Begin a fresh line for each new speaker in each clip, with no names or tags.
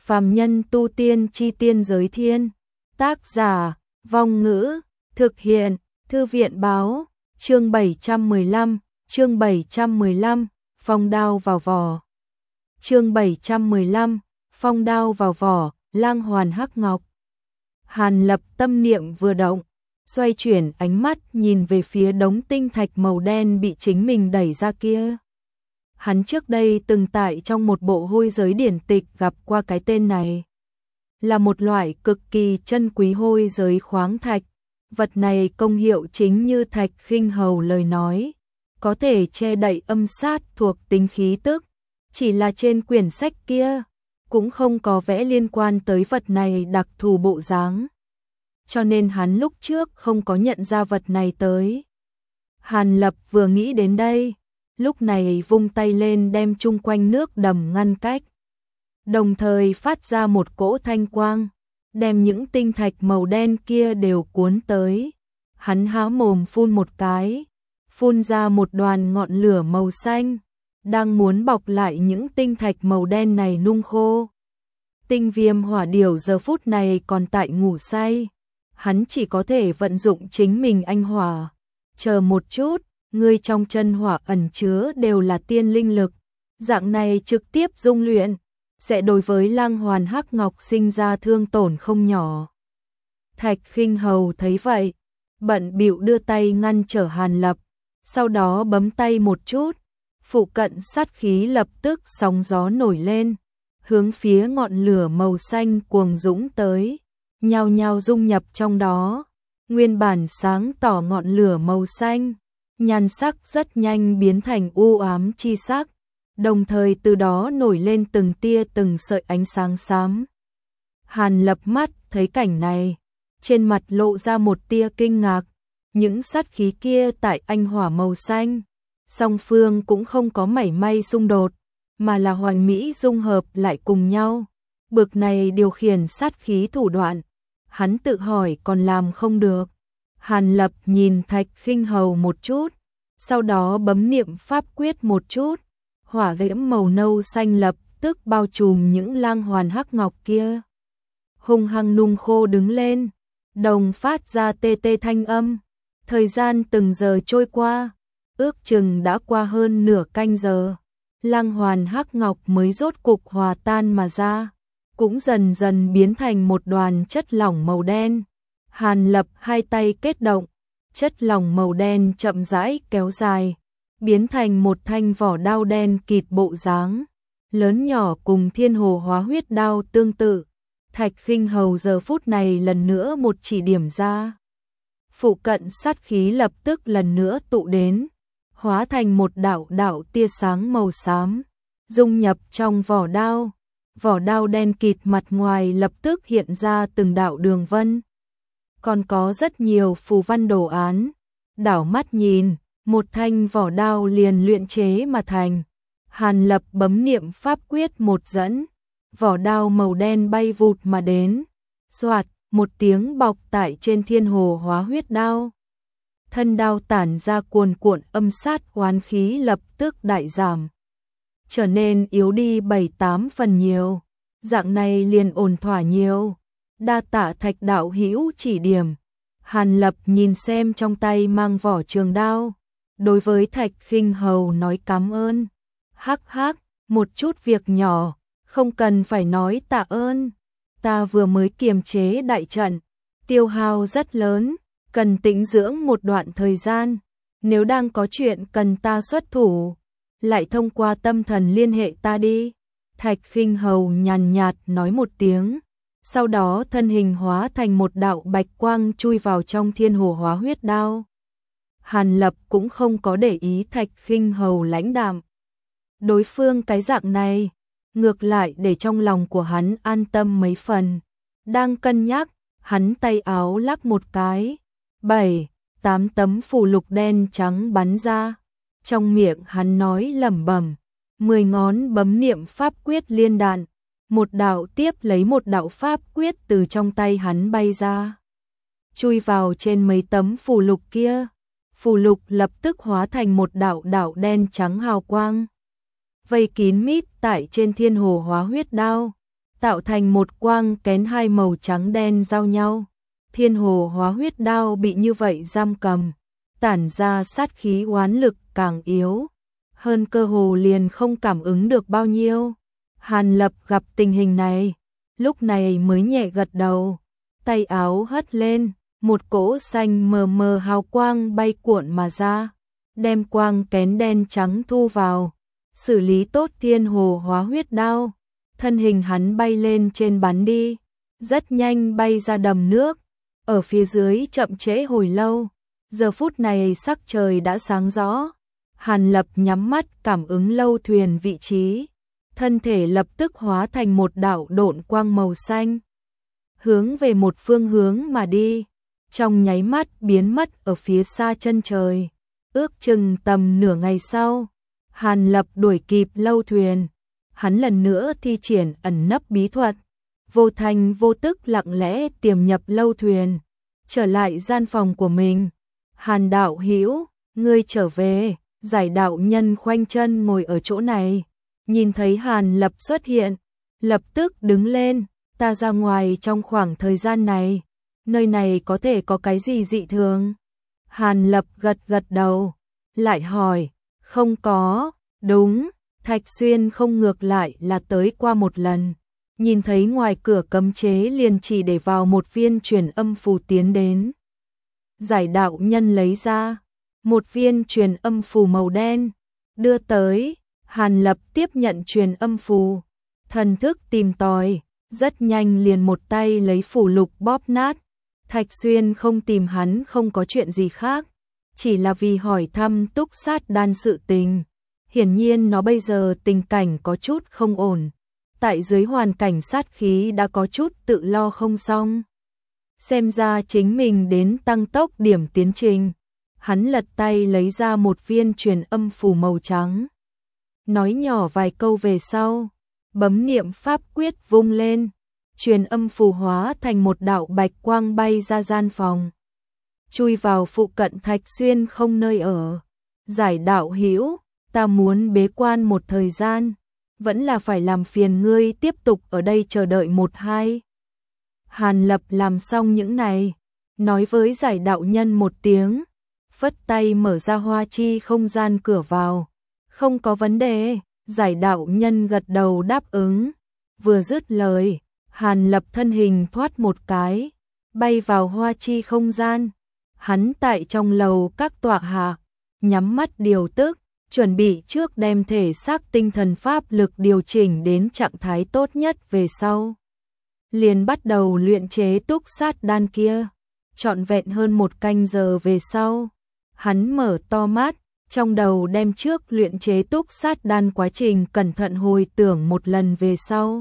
Phàm nhân tu tiên chi tiên giới thiên. Tác giả, Vong Ngữ, thực hiện, Thư viện báo, chương 715, phong đao vào vỏ. Chương 715, phong đao vào vỏ, lang hoàn hắc ngọc. Hàn Lập tâm niệm vừa động, xoay chuyển ánh mắt nhìn về phía đống tinh thạch màu đen bị chính mình đẩy ra kia. Hắn trước đây từng tại trong một bộ hôi giới điển tịch gặp qua cái tên này. Là một loại cực kỳ chân quý hôi giới khoáng thạch. Vật này công hiệu chính như thạch khinh hầu lời nói, có thể che đậy âm sát thuộc tính khí tức. Chỉ là trên quyển sách kia, cũng không có vẽ liên quan tới vật này đặc thù bộ dáng. Cho nên hắn lúc trước không có nhận ra vật này tới. Hàn Lập vừa nghĩ đến đây, lúc này vung tay lên đem chung quanh nước đầm ngăn cách. Đồng thời phát ra một cỗ thanh quang, đem những tinh thạch màu đen kia đều cuốn tới. Hắn há mồm phun một cái, phun ra một đoàn ngọn lửa màu xanh, đang muốn bọc lại những tinh thạch màu đen này nung khô. Tinh viêm hỏa điểu giờ phút này còn tại ngủ say, hắn chỉ có thể vận dụng chính mình anh hỏa. Chờ một chút, ngươi trong chân hỏa ẩn chứa đều là tiên linh lực, dạng này trực tiếp dung luyện, sẽ đối với lang hoàn hắc ngọc sinh ra thương tổn không nhỏ. Thạch khinh hầu thấy vậy, bận bịu đưa tay ngăn trở Hàn Lập, sau đó bấm tay một chút, phụ cận sát khí lập tức sóng gió nổi lên, hướng phía ngọn lửa màu xanh cuồng dũng tới, nhao nhao dung nhập trong đó. Nguyên bản sáng tỏ ngọn lửa màu xanh, nhan sắc rất nhanh biến thành u ám chi sắc, đồng thời từ đó nổi lên từng tia từng sợi ánh sáng xám. Hàn Lập mắt thấy cảnh này, trên mặt lộ ra một tia kinh ngạc, những sát khí kia tại anh hỏa màu xanh, song phương cũng không có mảy may xung đột, mà là hoàn mỹ dung hợp lại cùng nhau. Bực này điều khiển sát khí thủ đoạn, hắn tự hỏi còn làm không được. Hàn Lập nhìn Thạch khinh hầu một chút, sau đó bấm niệm pháp quyết một chút, hỏa diễm màu nâu xanh lập tức bao trùm những lang hoàn hắc ngọc kia. Hung hăng nung khô đứng lên, đồng phát ra tê tê thanh âm. Thời gian từng giờ trôi qua, ước chừng đã qua hơn nửa canh giờ, lang hoàn hắc ngọc mới rốt cục hòa tan mà ra, cũng dần dần biến thành một đoàn chất lỏng màu đen. Hàn Lập hai tay kết động, chất lỏng màu đen chậm rãi kéo dài, biến thành một thanh vỏ đao đen kịt bộ dáng, lớn nhỏ cùng thiên hồ hóa huyết đao tương tự. Thạch khinh hầu giờ phút này lần nữa một chỉ điểm ra. Phụ cận sát khí lập tức lần nữa tụ đến, hóa thành một đạo đạo tia sáng màu xám, dung nhập trong vỏ đao. Vỏ đao đen kịt mặt ngoài lập tức hiện ra từng đạo đường vân, còn có rất nhiều phù văn đồ án. Đảo mắt nhìn, một thanh vỏ đao liền luyện chế mà thành. Hàn Lập bấm niệm pháp quyết một dẫn, vỏ đao màu đen bay vụt mà đến, xoạt một tiếng bọc tại trên thiên hồ hóa huyết đao. Thân đao tản ra cuồn cuộn âm sát oán khí lập tức đại giảm, trở nên yếu đi 7-8 phần nhiều, dạng này liền ổn thỏa nhiều. Đa tạ Thạch đạo hữu chỉ điểm. Hàn Lập nhìn xem trong tay mang vỏ trường đao, đối với Thạch khinh hầu nói cảm ơn. Hắc hắc, một chút việc nhỏ, không cần phải nói tạ ơn. Ta vừa mới kiềm chế đại trận, tiêu hao rất lớn, cần tĩnh dưỡng một đoạn thời gian. Nếu đang có chuyện cần ta xuất thủ, lại thông qua tâm thần liên hệ ta đi. Thạch khinh hầu nhàn nhạt nói một tiếng, sau đó thân hình hóa thành một đạo bạch quang chui vào trong thiên hồ hóa huyết đao. Hàn Lập cũng không có để ý Thạch khinh hầu lãnh đạm. Đối phương cái dạng này, ngược lại để trong lòng của hắn an tâm mấy phần. Đang cân nhắc, hắn tay áo lắc một cái, 7-8 tấm phù lục đen trắng bắn ra. Trong miệng hắn nói lẩm bẩm, 10 ngón bấm niệm pháp quyết liên đạn, một đạo tiếp lấy một đạo pháp quyết từ trong tay hắn bay ra, chui vào trên mấy tấm phù lục kia. Phù lục lập tức hóa thành một đạo đạo đen trắng hào quang, vây kín mít tại trên thiên hồ hóa huyết đao. tạo thành một quang kén hai màu trắng đen giao nhau. Thiên hồ hóa huyết đao bị như vậy giam cầm, tản ra sát khí oán lực càng yếu hơn, cơ hồ liền không cảm ứng được bao nhiêu. Hàn Lập gặp tình hình này, lúc này mới nhẹ gật đầu, tay áo hất lên, một cỗ xanh mờ mờ hào quang bay cuộn mà ra, đem quang kén đen trắng thu vào, xử lý tốt thiên hồ hóa huyết đao, thân hình hắn bay lên trên bắn đi, rất nhanh bay ra đầm nước, ở phía dưới chậm trễ hồi lâu, giờ phút này sắc trời đã sáng rõ, Hàn Lập nhắm mắt cảm ứng lâu thuyền vị trí, thân thể lập tức hóa thành một đạo độn quang màu xanh, hướng về một phương hướng mà đi, trong nháy mắt biến mất ở phía xa chân trời. Ước chừng tầm nửa ngày sau, Hàn Lập đuổi kịp lâu thuyền, hắn lần nữa thi triển ẩn nấp bí thuật, vô thanh vô tức lặng lẽ tiềm nhập lâu thuyền, trở lại gian phòng của mình. Hàn đạo hữu, ngươi trở về. Giải đạo nhân khoanh chân ngồi ở chỗ này, nhìn thấy Hàn Lập xuất hiện, lập tức đứng lên, ta ra ngoài trong khoảng thời gian này, nơi này có thể có cái gì dị thường? Hàn Lập gật gật đầu, lại hỏi, không có, đúng, Thạch Xuyên không ngược lại là tới qua một lần, nhìn thấy ngoài cửa cấm chế liền chỉ để vào một viên truyền âm phù tiến đến. Giải đạo nhân lấy ra một viên truyền âm phù màu đen, đưa tới, Hàn Lập tiếp nhận truyền âm phù, thần thức tìm tòi, rất nhanh liền một tay lấy phù lục bóp nát. Thạch Xuyên không tìm hắn không có chuyện gì khác, chỉ là vì hỏi thăm túc sát đan sự tình. Hiển nhiên nó bây giờ tình cảnh có chút không ổn, tại dưới hoàn cảnh sát khí đã có chút tự lo không xong. Xem ra chính mình đến tăng tốc điểm tiến trình. Hắn lật tay lấy ra một viên truyền âm phù màu trắng. Nói nhỏ vài câu về sau, bấm niệm pháp quyết vung lên, truyền âm phù hóa thành một đạo bạch quang bay ra gian phòng, chui vào phụ cận Thạch Xuyên không nơi ở. Giải đạo hữu, ta muốn bế quan một thời gian, vẫn là phải làm phiền ngươi tiếp tục ở đây chờ đợi một hai. Hàn Lập làm xong những này, nói với giải đạo nhân một tiếng, phất tay mở ra hoa chi không gian cửa vào. Không có vấn đề, giải đạo nhân gật đầu đáp ứng. Vừa dứt lời, Hàn Lập thân hình thoát một cái, bay vào hoa chi không gian. Hắn tại trong lầu các tọa hạ, nhắm mắt điều tức, chuẩn bị trước đem thể xác tinh thần pháp lực điều chỉnh đến trạng thái tốt nhất về sau. Liền bắt đầu luyện chế túc sát đan kia, trọn vẹn hơn một canh giờ về sau. Hắn mở to mắt, trong đầu đem trước luyện chế túc sát đan quá trình cẩn thận hồi tưởng một lần về sau.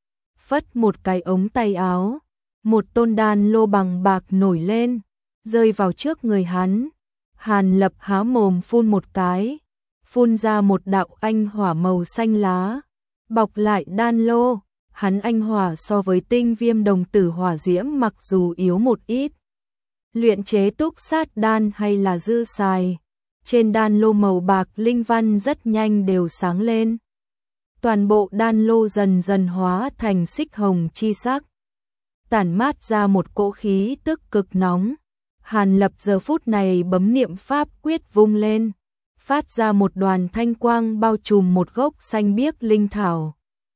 Phất một cái ống tay áo, một tôn đan lô bằng bạc nổi lên, rơi vào trước người hắn. Hàn Lập há mồm phun một cái, phun ra một đạo anh hỏa màu xanh lá, bọc lại đan lô. Hắn anh hỏa so với tinh viêm đồng tử hỏa diễm mặc dù yếu một ít, luyện chế túc sát đan hay là dư xài, trên đan lô màu bạc linh văn rất nhanh đều sáng lên. Toàn bộ đan lô dần dần hóa thành xích hồng chi sắc, tản mát ra một cỗ khí tức cực nóng. Hàn Lập giờ phút này bấm niệm pháp quyết vung lên, phát ra một đoàn thanh quang bao trùm một gốc xanh biếc linh thảo,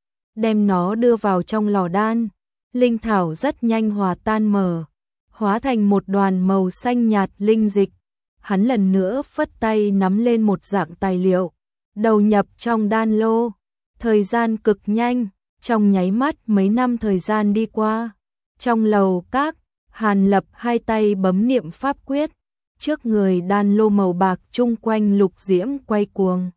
đem nó đưa vào trong lò đan. Linh thảo rất nhanh hòa tan mở, hóa thành một đoàn màu xanh nhạt linh dịch. Hắn lần nữa phất tay nắm lên một dạng tài liệu, đầu nhập trong đan lô. Thời gian cực nhanh, trong nháy mắt mấy năm thời gian đi qua. Trong lầu các, Hàn Lập hai tay bấm niệm pháp quyết, trước người đan lô màu bạc chung quanh lục diễm quay cuồng,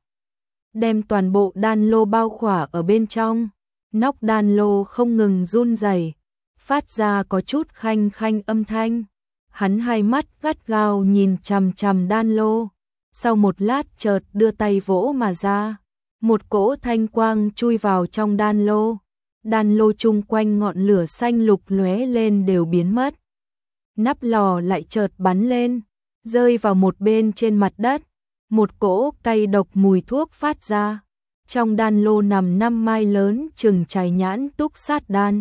đem toàn bộ đan lô bao khỏa ở bên trong. Nóc đan lô không ngừng run rẩy, phát ra có chút khanh khanh âm thanh. Hắn hai mắt gắt gao nhìn chằm chằm đan lô, sau một lát chợt đưa tay vỗ mà ra, một cỗ thanh quang chui vào trong đan lô. Đan lô chung quanh ngọn lửa xanh lục lóe lên đều biến mất. Nắp lò lại chợt bắn lên, rơi vào một bên trên mặt đất, một cỗ cay độc mùi thuốc phát ra. Trong đan lô nằm 5 mai lớn chừng trái nhãn túc sát đan.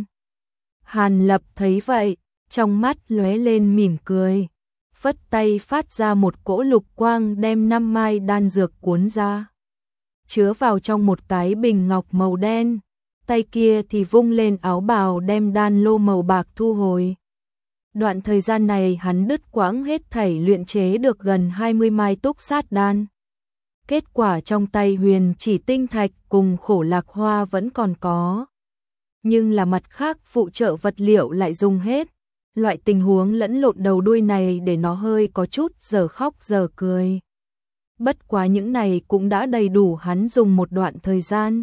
Hàn Lập thấy vậy, trong mắt lóe lên mỉm cười, phất tay phát ra một cỗ lục quang đem 5 mai đan dược cuốn ra, chứa vào trong một cái bình ngọc màu đen, tay kia thì vung lên áo bào đem đan lô màu bạc thu hồi. Đoạn thời gian này hắn đứt quãng hết thảy luyện chế được gần 20 mai túc sát đan. Kết quả trong tay huyền chỉ tinh thạch cùng khổ lạc hoa vẫn còn có. Nhưng là mặt khác phụ trợ vật liệu lại dùng hết. Loại tình huống lẫn lộn đầu đuôi này để nó hơi có chút giờ khóc giờ cười. Bất quá những này cũng đã đầy đủ hắn dùng một đoạn thời gian.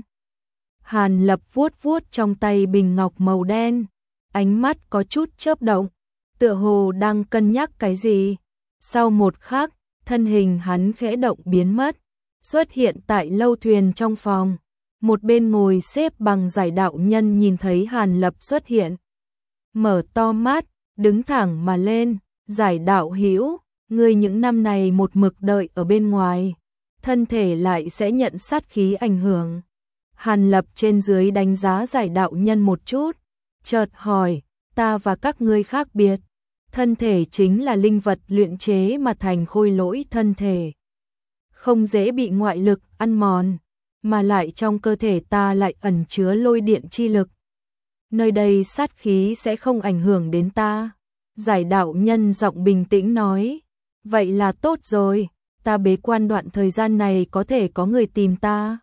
Hàn Lập vuốt vuốt trong tay bình ngọc màu đen, ánh mắt có chút chớp động, tựa hồ đang cân nhắc cái gì. Sau một khắc, thân hình hắn khẽ động biến mất, xuất hiện tại lâu thuyền trong phòng. Một bên ngồi xếp bằng giải đạo nhân nhìn thấy Hàn Lập xuất hiện, mở to mắt, đứng thẳng mà lên. Giải đạo hữu, ngươi những năm này một mực đợi ở bên ngoài, thân thể lại sẽ nhận sát khí ảnh hưởng. Hàn Lập trên dưới đánh giá giải đạo nhân một chút, chợt hỏi, ta và các ngươi khác biệt, thân thể chính là linh vật luyện chế mà thành khôi lỗi thân thể, không dễ bị ngoại lực ăn mòn, mà lại trong cơ thể ta lại ẩn chứa lôi điện chi lực. Nơi đây sát khí sẽ không ảnh hưởng đến ta. Giải đạo nhân giọng bình tĩnh nói, vậy là tốt rồi, ta bế quan đoạn thời gian này có thể có người tìm ta.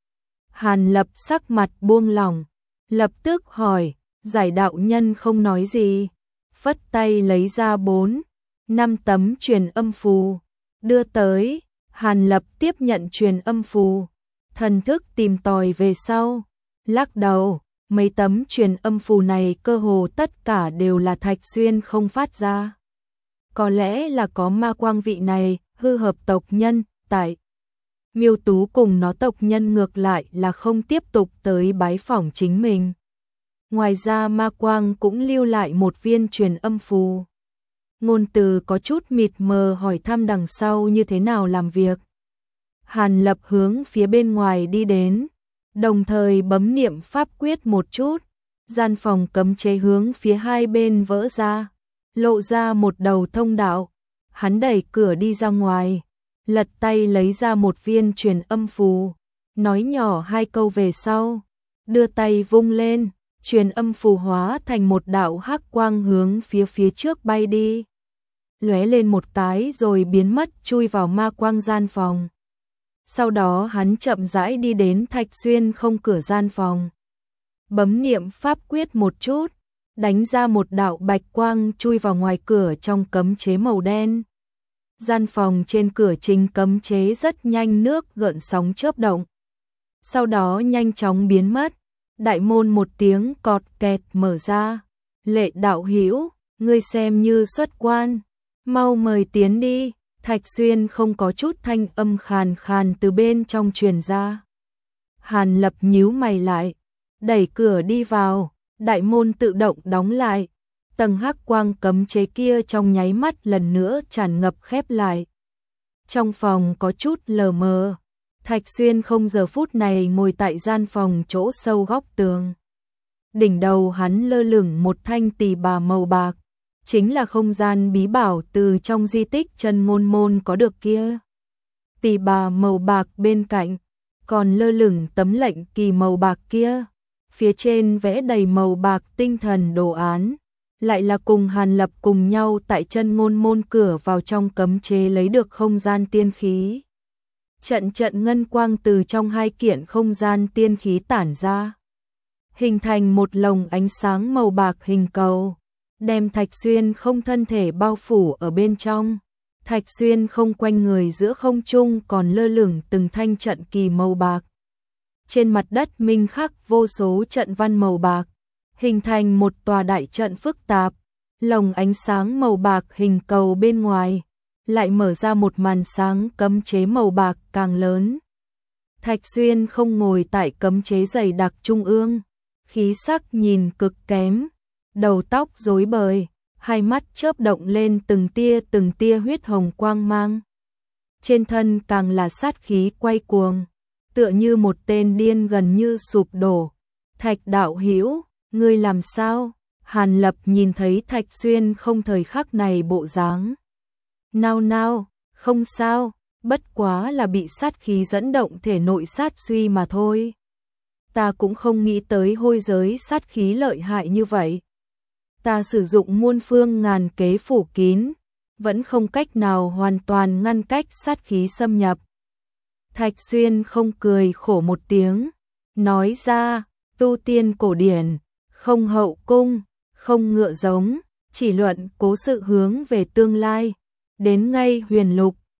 Hàn Lập sắc mặt buông lỏng, lập tức hỏi, giải đạo nhân không nói gì, phất tay lấy ra 4, 5 tấm truyền âm phù, đưa tới. Hàn Lập tiếp nhận truyền âm phù, thần thức tìm tòi về sau, lắc đầu, mấy tấm truyền âm phù này cơ hồ tất cả đều là Thạch Xuyên không phát ra. Có lẽ là có ma quang vị này, hư hợp tộc nhân, tại Miêu Tú cùng nó tộc nhân ngược lại là không tiếp tục tới bái phỏng chính mình. Ngoài ra ma quang cũng lưu lại một viên truyền âm phù. Ngôn từ có chút mịt mờ hỏi thăm đằng sau như thế nào làm việc. Hàn Lập hướng phía bên ngoài đi đến, đồng thời bấm niệm pháp quyết một chút, gian phòng cấm chế hướng phía hai bên vỡ ra, lộ ra một đầu thông đạo. Hắn đẩy cửa đi ra ngoài, lật tay lấy ra một viên truyền âm phù, nói nhỏ 2 câu về sau, đưa tay vung lên, truyền âm phù hóa thành một đạo hắc quang hướng phía trước bay đi, lóe lên một cái rồi biến mất chui vào ma quang gian phòng. Sau đó hắn chậm rãi đi đến Thạch Xuyên không cửa gian phòng, bấm niệm pháp quyết một chút, đánh ra một đạo bạch quang chui vào ngoài cửa trong cấm chế màu đen. Gian phòng trên cửa chính cấm chế rất nhanh nước gợn sóng chớp động, sau đó nhanh chóng biến mất. Đại môn một tiếng cọt kẹt mở ra. Lệ đạo hữu, ngươi xem như xuất quan, mau mời tiến đi. Thạch Xuyên không có chút thanh âm khàn khàn từ bên trong truyền ra. Hàn Lập nhíu mày lại, đẩy cửa đi vào, đại môn tự động đóng lại. Tầng hắc quang cấm chế kia trong nháy mắt lần nữa tràn ngập khép lại. Trong phòng có chút lờ mờ, Thạch Xuyên không giờ phút này ngồi tại gian phòng chỗ sâu góc tường. Đỉnh đầu hắn lơ lửng một thanh tỳ bà màu bạc, chính là không gian bí bảo từ trong di tích Chân Ngôn Môn có được kia. Tỳ bà màu bạc bên cạnh, còn lơ lửng tấm lệnh kỳ màu bạc kia, phía trên vẽ đầy màu bạc tinh thần đồ án, lại là cùng Hàn Lập cùng nhau tại Chân Ngôn Môn cửa vào trong cấm chế lấy được không gian tiên khí. Trận trận ngân quang từ trong hai kiện không gian tiên khí tản ra, hình thành một lồng ánh sáng màu bạc hình cầu, đem Thạch Xuyên không thân thể bao phủ ở bên trong. Thạch Xuyên không quanh người giữa không trung còn lơ lửng từng thanh trận kỳ màu bạc. Trên mặt đất minh khắc vô số trận văn màu bạc, hình thành một tòa đại trận phức tạp. Lồng ánh sáng màu bạc hình cầu bên ngoài lại mở ra một màn sáng cấm chế màu bạc càng lớn. Thạch Xuyên không ngồi tại cấm chế dày đặc trung ương, khí sắc nhìn cực kém, đầu tóc rối bời, hai mắt chớp động lên từng tia huyết hồng quang mang. Trên thân càng là sát khí quay cuồng, tựa như một tên điên gần như sụp đổ. Thạch đạo hữu, ngươi làm sao? Hàn Lập nhìn thấy Thạch Xuyên không thời khắc này bộ dáng. Nao nao, không sao, bất quá là bị sát khí dẫn động thể nội sát suy mà thôi. Ta cũng không nghĩ tới hôi giới sát khí lợi hại như vậy. Ta sử dụng muôn phương ngàn kế phủ kín, vẫn không cách nào hoàn toàn ngăn cách sát khí xâm nhập. Thạch Xuyên không cười khổ một tiếng, nói ra, tu tiên cổ điển, không hậu cung, không ngựa giống, chỉ luận cố sự hướng về tương lai, đến ngay huyền lục,